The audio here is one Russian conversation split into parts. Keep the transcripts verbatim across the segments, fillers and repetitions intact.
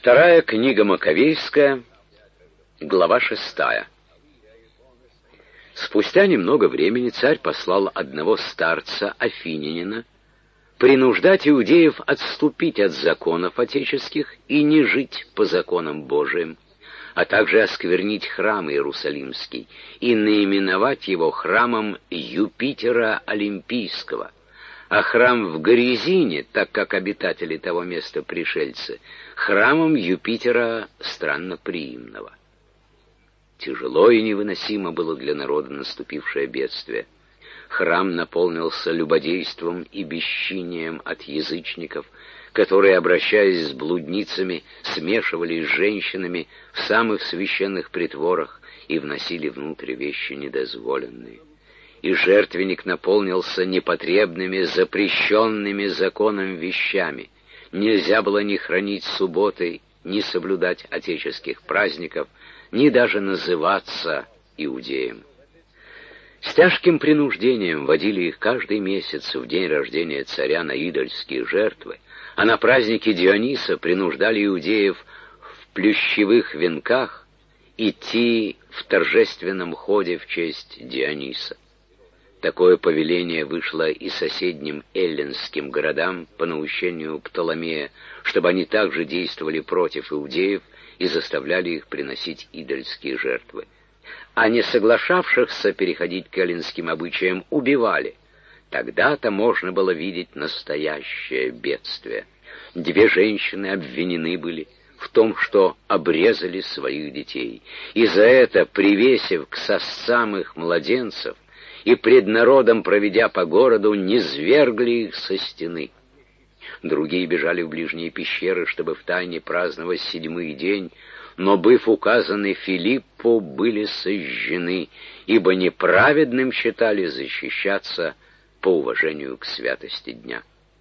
Вторая книга Маковейская, глава шестая. Спустя немного времени царь послал одного старца, афинянина, принуждать иудеев отступить от законов отеческих и не жить по законам Божиим, а также осквернить храм Иерусалимский и наименовать его храмом Юпитера Олимпийского, а храм в Горизине, так как обитатели того места пришельцы, храмом Юпитера Странноприимного. Тяжело и невыносимо было для народа наступившее бедствие. Храм наполнился любодейством и бесчинием от язычников, которые, обращаясь с блудницами, смешивались с женщинами в самых священных притворах и вносили внутрь вещи недозволенные. И жертвенник наполнился непотребными, запрещенными законом вещами. Нельзя было ни хранить субботы, ни соблюдать отеческих праздников, ни даже называться иудеем. С тяжким принуждением водили их каждый месяц в день рождения царя на идольские жертвы, а на празднике Диониса принуждали иудеев в плющевых венках идти в торжественном ходе в честь Диониса. Такое повеление вышло и соседним эллинским городам по наущению Птоломея, чтобы они также действовали против иудеев и заставляли их приносить идольские жертвы. А не соглашавшихся переходить к эллинским обычаям убивали. Тогда-то можно было видеть настоящее бедствие. Две женщины обвинены были в том, что обрезали своих детей, и за это, привесив к сосцам их младенцев и пред народом проведя по городу, низвергли их со стены. Другие бежали в ближние пещеры, чтобы втайне праздновать седьмой день, но, быв указаны Филиппу, были сожжены, ибо неправедным считали защищаться по уважению к святости дня.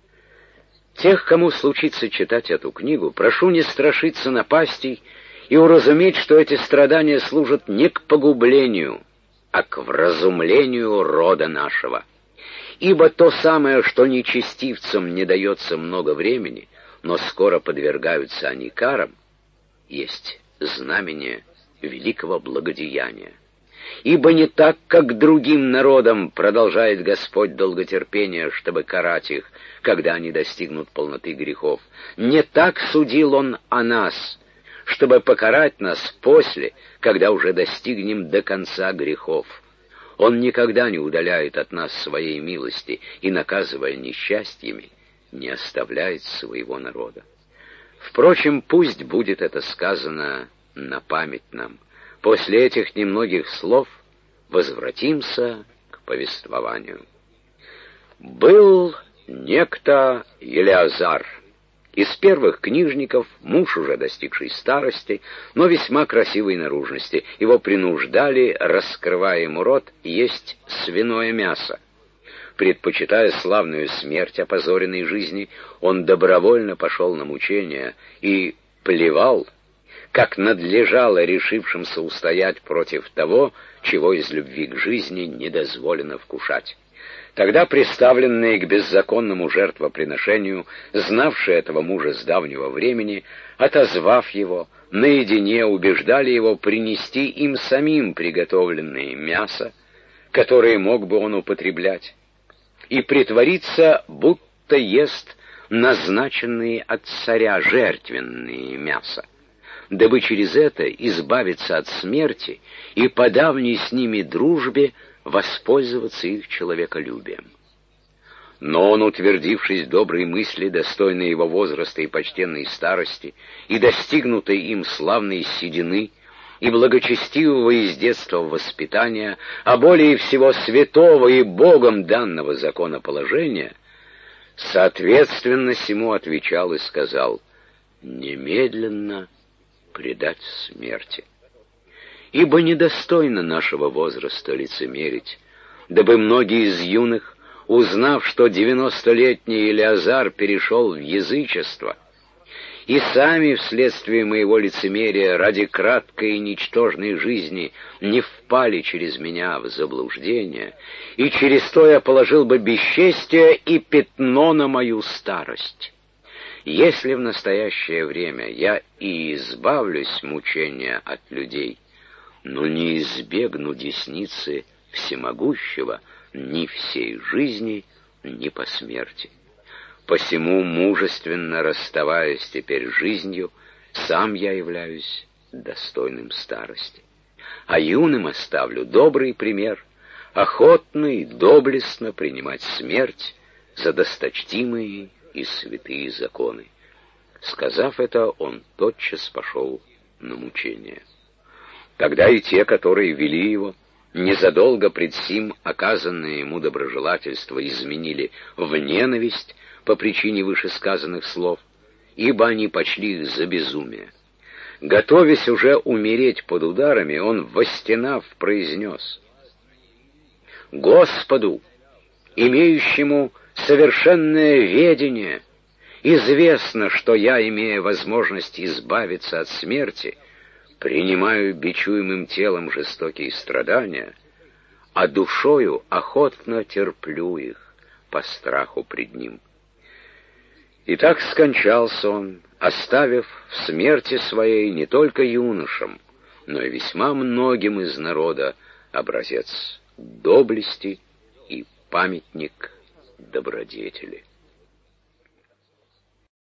Тех, кому случится читать эту книгу, прошу не страшиться напастей и уразуметь, что эти страдания служат не к погублению, а к вразумлению рода нашего. Ибо то самое, что нечестивцам не дается много времени, но скоро подвергаются они карам, есть знамение великого благодеяния. Ибо не так, как другим народам продолжает Господь долготерпение, чтобы карать их, когда они достигнут полноты грехов. Не так судил Он о нас, чтобы покарать нас после, когда уже достигнем до конца грехов. Он никогда не удаляет от нас своей милости и, наказывая несчастьями, не оставляет своего народа. Впрочем, пусть будет это сказано на память нам. После этих немногих слов возвратимся к повествованию. Был некто Елеазар, из первых книжников, муж уже достигший старости, но весьма красивой наружности. Его принуждали, раскрывая ему рот, есть свиное мясо. Предпочитая славную смерть опозоренной жизни, он добровольно пошел на мучения и плевал, как надлежало решившимся устоять против того, чего из любви к жизни не дозволено вкушать. Тогда приставленные к беззаконному жертвоприношению, знавшие этого мужа с давнего времени, отозвав его, наедине убеждали его принести им самим приготовленное мясо, которое мог бы он употреблять, и притвориться, будто ест назначенные от царя жертвенные мясо, дабы через это избавиться от смерти и по давней с ними дружбе воспользоваться их человеколюбием. Но он, утвердившись доброй мысли, достойной его возраста и почтенной старости, и достигнутой им славной седины, и благочестивого из детства воспитания, а более всего святого и Богом данного законоположения, соответственно сему отвечал и сказал: «Немедленно предать смерти. Ибо недостойно нашего возраста лицемерить, дабы многие из юных, узнав, что девяностолетний Елеазар перешел в язычество, и сами вследствие моего лицемерия ради краткой и ничтожной жизни не впали через меня в заблуждение, и через то я положил бы бесчестие и пятно на мою старость. Если в настоящее время я и избавлюсь мучения от людей, но не избегну десницы всемогущего ни всей жизни, ни по смерти. Посему, мужественно расставаясь теперь с жизнью, сам я являюсь достойным старости. А юным оставлю добрый пример, охотно и доблестно принимать смерть за досточтимые и святые законы. Сказав это, он тотчас пошел на мучение. Тогда и те, которые вели его, незадолго пред сим оказанное ему доброжелательство изменили в ненависть по причине вышесказанных слов, ибо они почли их за безумие. Готовясь уже умереть под ударами, он, восстенав, произнес: «Господу, имеющему совершенное ведение, известно, что я, имея возможность избавиться от смерти, принимаю бичуемым телом жестокие страдания, а душою охотно терплю их по страху пред ним». И так скончался он, оставив в смерти своей не только юношам, но и весьма многим из народа образец доблести и памятник добродетели.